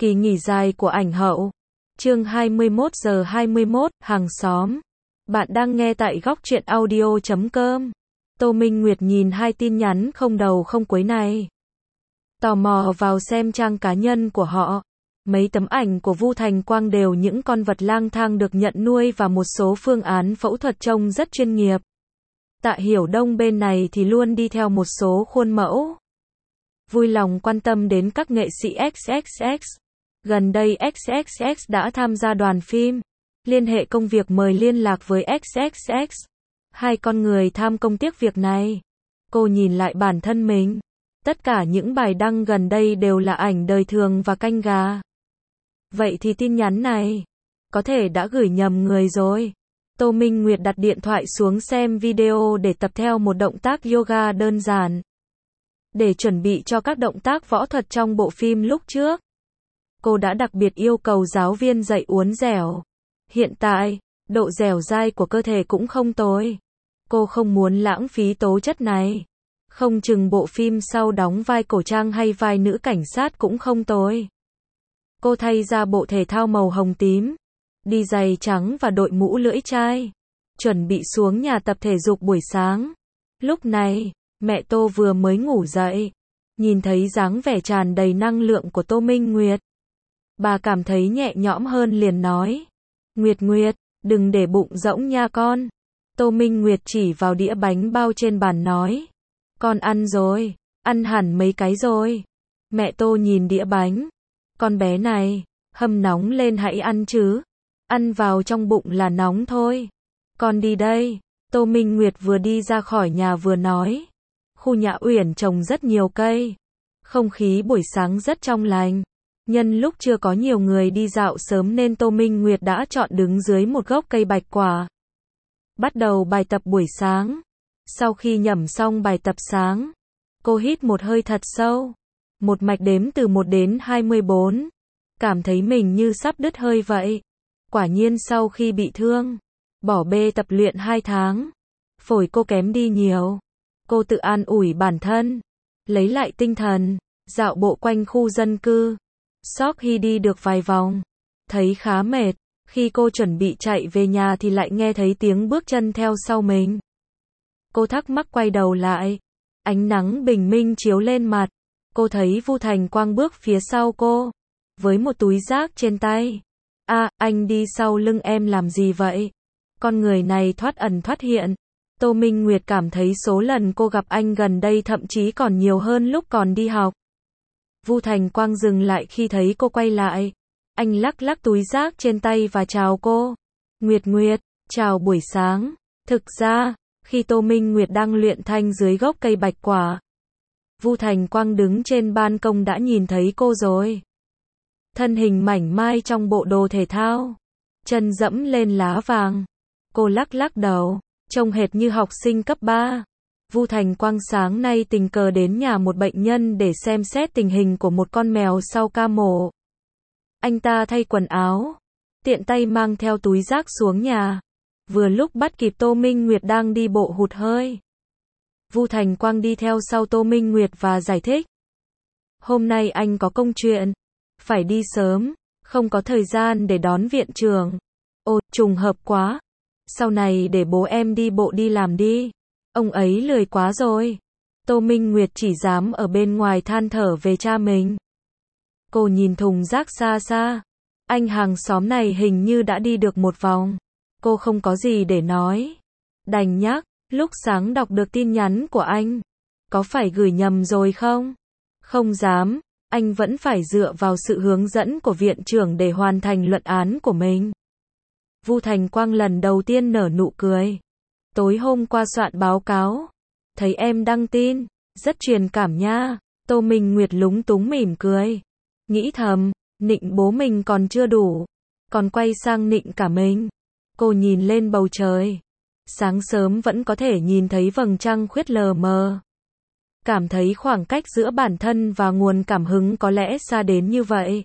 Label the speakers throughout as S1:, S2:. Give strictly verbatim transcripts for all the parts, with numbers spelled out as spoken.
S1: Kỳ nghỉ dài của ảnh hậu. Chương hai mươi mốt giờ hai mươi mốt, hàng xóm. Bạn đang nghe tại góc truyện audio chấm com. Tô Minh Nguyệt nhìn hai tin nhắn không đầu không cuối này. Tò mò vào xem trang cá nhân của họ. Mấy tấm ảnh của Vu Thành Quang đều những con vật lang thang được nhận nuôi và một số phương án phẫu thuật trông rất chuyên nghiệp. Tạ Hiểu Đông bên này thì luôn đi theo một số khuôn mẫu. Vui lòng quan tâm đến các nghệ sĩ ích ích ích. Gần đây ích ích ích đã tham gia đoàn phim. Liên hệ công việc mời liên lạc với ích ích ích. Hai con người tham công tiếc việc này. Cô nhìn lại bản thân mình. Tất cả những bài đăng gần đây đều là ảnh đời thường và canh gà. Vậy thì tin nhắn này, có thể đã gửi nhầm người rồi. Tô Minh Nguyệt đặt điện thoại xuống xem video để tập theo một động tác yoga đơn giản. Để chuẩn bị cho các động tác võ thuật trong bộ phim lúc trước. Cô đã đặc biệt yêu cầu giáo viên dạy uốn dẻo. Hiện tại, độ dẻo dai của cơ thể cũng không tồi. Cô không muốn lãng phí tố chất này. Không chừng bộ phim sau đóng vai cổ trang hay vai nữ cảnh sát cũng không tồi. Cô thay ra bộ thể thao màu hồng tím, đi giày trắng và đội mũ lưỡi chai, chuẩn bị xuống nhà tập thể dục buổi sáng. Lúc này, mẹ Tô vừa mới ngủ dậy, nhìn thấy dáng vẻ tràn đầy năng lượng của Tô Minh Nguyệt. Bà cảm thấy nhẹ nhõm hơn liền nói, Nguyệt Nguyệt, đừng để bụng rỗng nha con. Tô Minh Nguyệt chỉ vào đĩa bánh bao trên bàn nói, con ăn rồi, ăn hẳn mấy cái rồi. Mẹ Tô nhìn đĩa bánh, con bé này, hâm nóng lên hãy ăn chứ, ăn vào trong bụng là nóng thôi. Con đi đây. Tô Minh Nguyệt vừa đi ra khỏi nhà vừa nói, khu nhà Uyển trồng rất nhiều cây, không khí buổi sáng rất trong lành. Nhân lúc chưa có nhiều người đi dạo sớm nên Tô Minh Nguyệt đã chọn đứng dưới một gốc cây bạch quả. Bắt đầu bài tập buổi sáng. Sau khi nhẩm xong bài tập sáng, cô hít một hơi thật sâu. Một mạch đếm từ một đến hai mươi bốn. Cảm thấy mình như sắp đứt hơi vậy. Quả nhiên sau khi bị thương, bỏ bê tập luyện hai tháng, phổi cô kém đi nhiều. Cô tự an ủi bản thân, lấy lại tinh thần, dạo bộ quanh khu dân cư. Sau khi đi được vài vòng, thấy khá mệt. Khi cô chuẩn bị chạy về nhà thì lại nghe thấy tiếng bước chân theo sau mình. Cô thắc mắc quay đầu lại. Ánh nắng bình minh chiếu lên mặt. Cô thấy Vu Thành Quang bước phía sau cô, với một túi rác trên tay. À, anh đi sau lưng em làm gì vậy? Con người này thoát ẩn thoát hiện. Tô Minh Nguyệt cảm thấy số lần cô gặp anh gần đây thậm chí còn nhiều hơn lúc còn đi học. Vu Thành Quang dừng lại khi thấy cô quay lại. Anh lắc lắc túi rác trên tay và chào cô. Nguyệt Nguyệt, chào buổi sáng. Thực ra, khi Tô Minh Nguyệt đang luyện thanh dưới gốc cây bạch quả, Vu Thành Quang đứng trên ban công đã nhìn thấy cô rồi. Thân hình mảnh mai trong bộ đồ thể thao, chân dẫm lên lá vàng. Cô lắc lắc đầu, trông hệt như học sinh cấp ba. Vu Thành Quang sáng nay tình cờ đến nhà một bệnh nhân để xem xét tình hình của một con mèo sau ca mổ. Anh ta thay quần áo, tiện tay mang theo túi rác xuống nhà. Vừa lúc bắt kịp Tô Minh Nguyệt đang đi bộ hụt hơi. Vu Thành Quang đi theo sau Tô Minh Nguyệt và giải thích. Hôm nay anh có công chuyện, phải đi sớm, không có thời gian để đón viện trưởng. Ồ, trùng hợp quá. Sau này để bố em đi bộ đi làm đi. Ông ấy lười quá rồi. Tô Minh Nguyệt chỉ dám ở bên ngoài than thở về cha mình. Cô nhìn thùng rác xa xa. Anh hàng xóm này hình như đã đi được một vòng. Cô không có gì để nói. Đành nhắc, lúc sáng đọc được tin nhắn của anh. Có phải gửi nhầm rồi không? Không dám, anh vẫn phải dựa vào sự hướng dẫn của viện trưởng để hoàn thành luận án của mình. Vu Thành Quang lần đầu tiên nở nụ cười. Tối hôm qua soạn báo cáo, thấy em đăng tin, rất truyền cảm nha. Tô Minh Nguyệt lúng túng mỉm cười. Nghĩ thầm, nịnh bố mình còn chưa đủ, còn quay sang nịnh cả mình. Cô nhìn lên bầu trời. Sáng sớm vẫn có thể nhìn thấy vầng trăng khuyết lờ mờ. Cảm thấy khoảng cách giữa bản thân và nguồn cảm hứng có lẽ xa đến như vậy.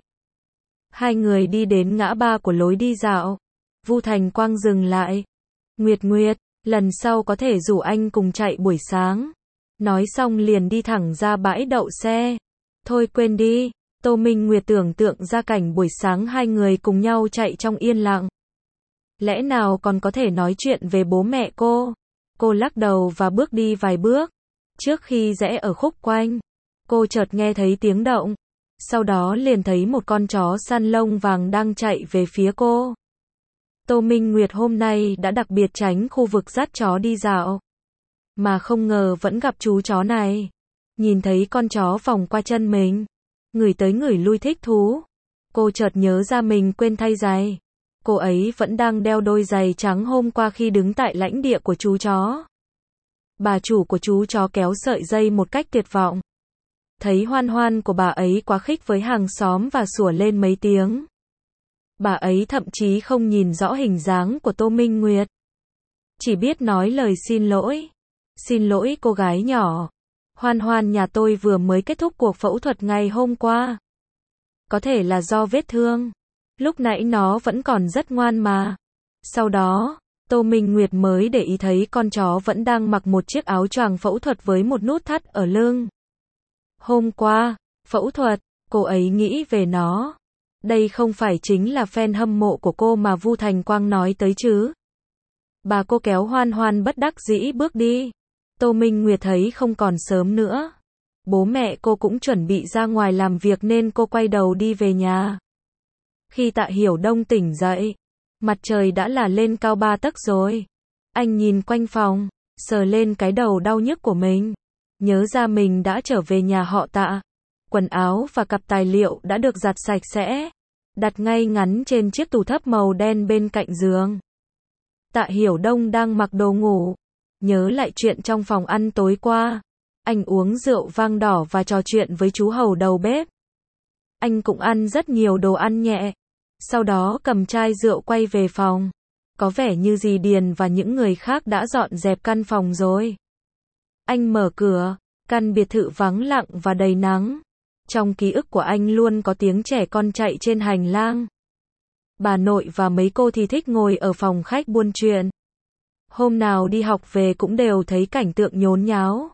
S1: Hai người đi đến ngã ba của lối đi dạo. Vu Thành Quang dừng lại. Nguyệt Nguyệt, lần sau có thể rủ anh cùng chạy buổi sáng. Nói xong liền đi thẳng ra bãi đậu xe. Thôi quên đi. Tô Minh Nguyệt tưởng tượng ra cảnh buổi sáng hai người cùng nhau chạy trong yên lặng. Lẽ nào còn có thể nói chuyện về bố mẹ cô? Cô lắc đầu và bước đi vài bước. Trước khi rẽ ở khúc quanh, cô chợt nghe thấy tiếng động. Sau đó liền thấy một con chó săn lông vàng đang chạy về phía cô. Tô Minh Nguyệt hôm nay đã đặc biệt tránh khu vực dắt chó đi dạo. Mà không ngờ vẫn gặp chú chó này. Nhìn thấy con chó vòng qua chân mình. Ngửi tới ngửi lui thích thú. Cô chợt nhớ ra mình quên thay giày. Cô ấy vẫn đang đeo đôi giày trắng hôm qua khi đứng tại lãnh địa của chú chó. Bà chủ của chú chó kéo sợi dây một cách tuyệt vọng. Thấy Hoan Hoan của bà ấy quá khích với hàng xóm và sủa lên mấy tiếng. Bà ấy thậm chí không nhìn rõ hình dáng của Tô Minh Nguyệt. Chỉ biết nói lời xin lỗi. Xin lỗi cô gái nhỏ. Hoan Hoan nhà tôi vừa mới kết thúc cuộc phẫu thuật ngày hôm qua. Có thể là do vết thương. Lúc nãy nó vẫn còn rất ngoan mà. Sau đó, Tô Minh Nguyệt mới để ý thấy con chó vẫn đang mặc một chiếc áo choàng phẫu thuật với một nút thắt ở lưng. Hôm qua, phẫu thuật, cô ấy nghĩ về nó. Đây không phải chính là fan hâm mộ của cô mà Vu Thành Quang nói tới chứ. Bà cô kéo Hoan Hoan bất đắc dĩ bước đi. Tô Minh Nguyệt thấy không còn sớm nữa. Bố mẹ cô cũng chuẩn bị ra ngoài làm việc nên cô quay đầu đi về nhà. Khi Tạ Hiểu Đông tỉnh dậy, mặt trời đã là lên cao ba tấc rồi. Anh nhìn quanh phòng, sờ lên cái đầu đau nhức của mình. Nhớ ra mình đã trở về nhà họ Tạ. Quần áo và cặp tài liệu đã được giặt sạch sẽ, đặt ngay ngắn trên chiếc tủ thấp màu đen bên cạnh giường. Tạ Hiểu Đông đang mặc đồ ngủ. Nhớ lại chuyện trong phòng ăn tối qua. Anh uống rượu vang đỏ và trò chuyện với chú hầu đầu bếp. Anh cũng ăn rất nhiều đồ ăn nhẹ. Sau đó cầm chai rượu quay về phòng. Có vẻ như dì Điền và những người khác đã dọn dẹp căn phòng rồi. Anh mở cửa, căn biệt thự vắng lặng và đầy nắng. Trong ký ức của anh luôn có tiếng trẻ con chạy trên hành lang. Bà nội và mấy cô thì thích ngồi ở phòng khách buôn chuyện. Hôm nào đi học về cũng đều thấy cảnh tượng nhốn nháo.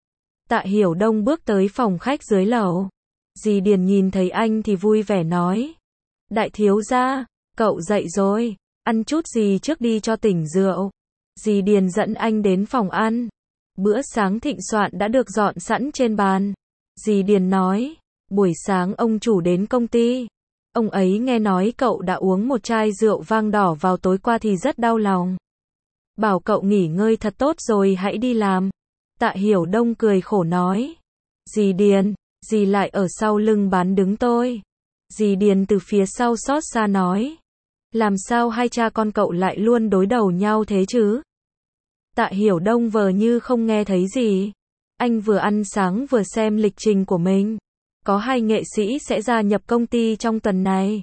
S1: Tạ Hiểu Đông bước tới phòng khách dưới lầu. Dì Điền nhìn thấy anh thì vui vẻ nói. Đại thiếu gia, cậu dậy rồi, ăn chút gì trước đi cho tỉnh rượu. Dì Điền dẫn anh đến phòng ăn. Bữa sáng thịnh soạn đã được dọn sẵn trên bàn. Dì Điền nói, buổi sáng ông chủ đến công ty. Ông ấy nghe nói cậu đã uống một chai rượu vang đỏ vào tối qua thì rất đau lòng. Bảo cậu nghỉ ngơi thật tốt rồi hãy đi làm. Tạ Hiểu Đông cười khổ nói. Dì Điền, dì lại ở sau lưng bán đứng tôi. Dì Điền từ phía sau xót xa nói. Làm sao hai cha con cậu lại luôn đối đầu nhau thế chứ? Tạ Hiểu Đông vờ như không nghe thấy gì. Anh vừa ăn sáng vừa xem lịch trình của mình. Có hai nghệ sĩ sẽ gia nhập công ty trong tuần này.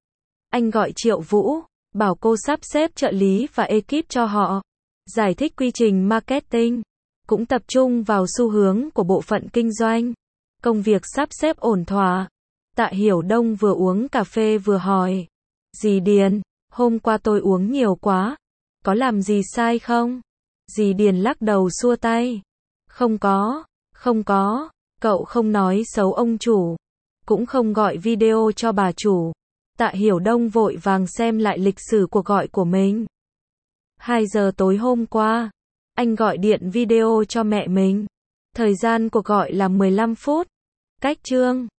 S1: Anh gọi Triệu Vũ, bảo cô sắp xếp trợ lý và ekip cho họ. Giải thích quy trình marketing. Cũng tập trung vào xu hướng của bộ phận kinh doanh. Công việc sắp xếp ổn thỏa. Tạ Hiểu Đông vừa uống cà phê vừa hỏi. Dì Điền, hôm qua tôi uống nhiều quá. Có làm gì sai không? Dì Điền lắc đầu xua tay. Không có, không có. Cậu không nói xấu ông chủ. Cũng không gọi video cho bà chủ. Tạ Hiểu Đông vội vàng xem lại lịch sử cuộc gọi của mình. hai giờ tối hôm qua, anh gọi điện video cho mẹ mình. Thời gian cuộc gọi là mười lăm phút. Cách chương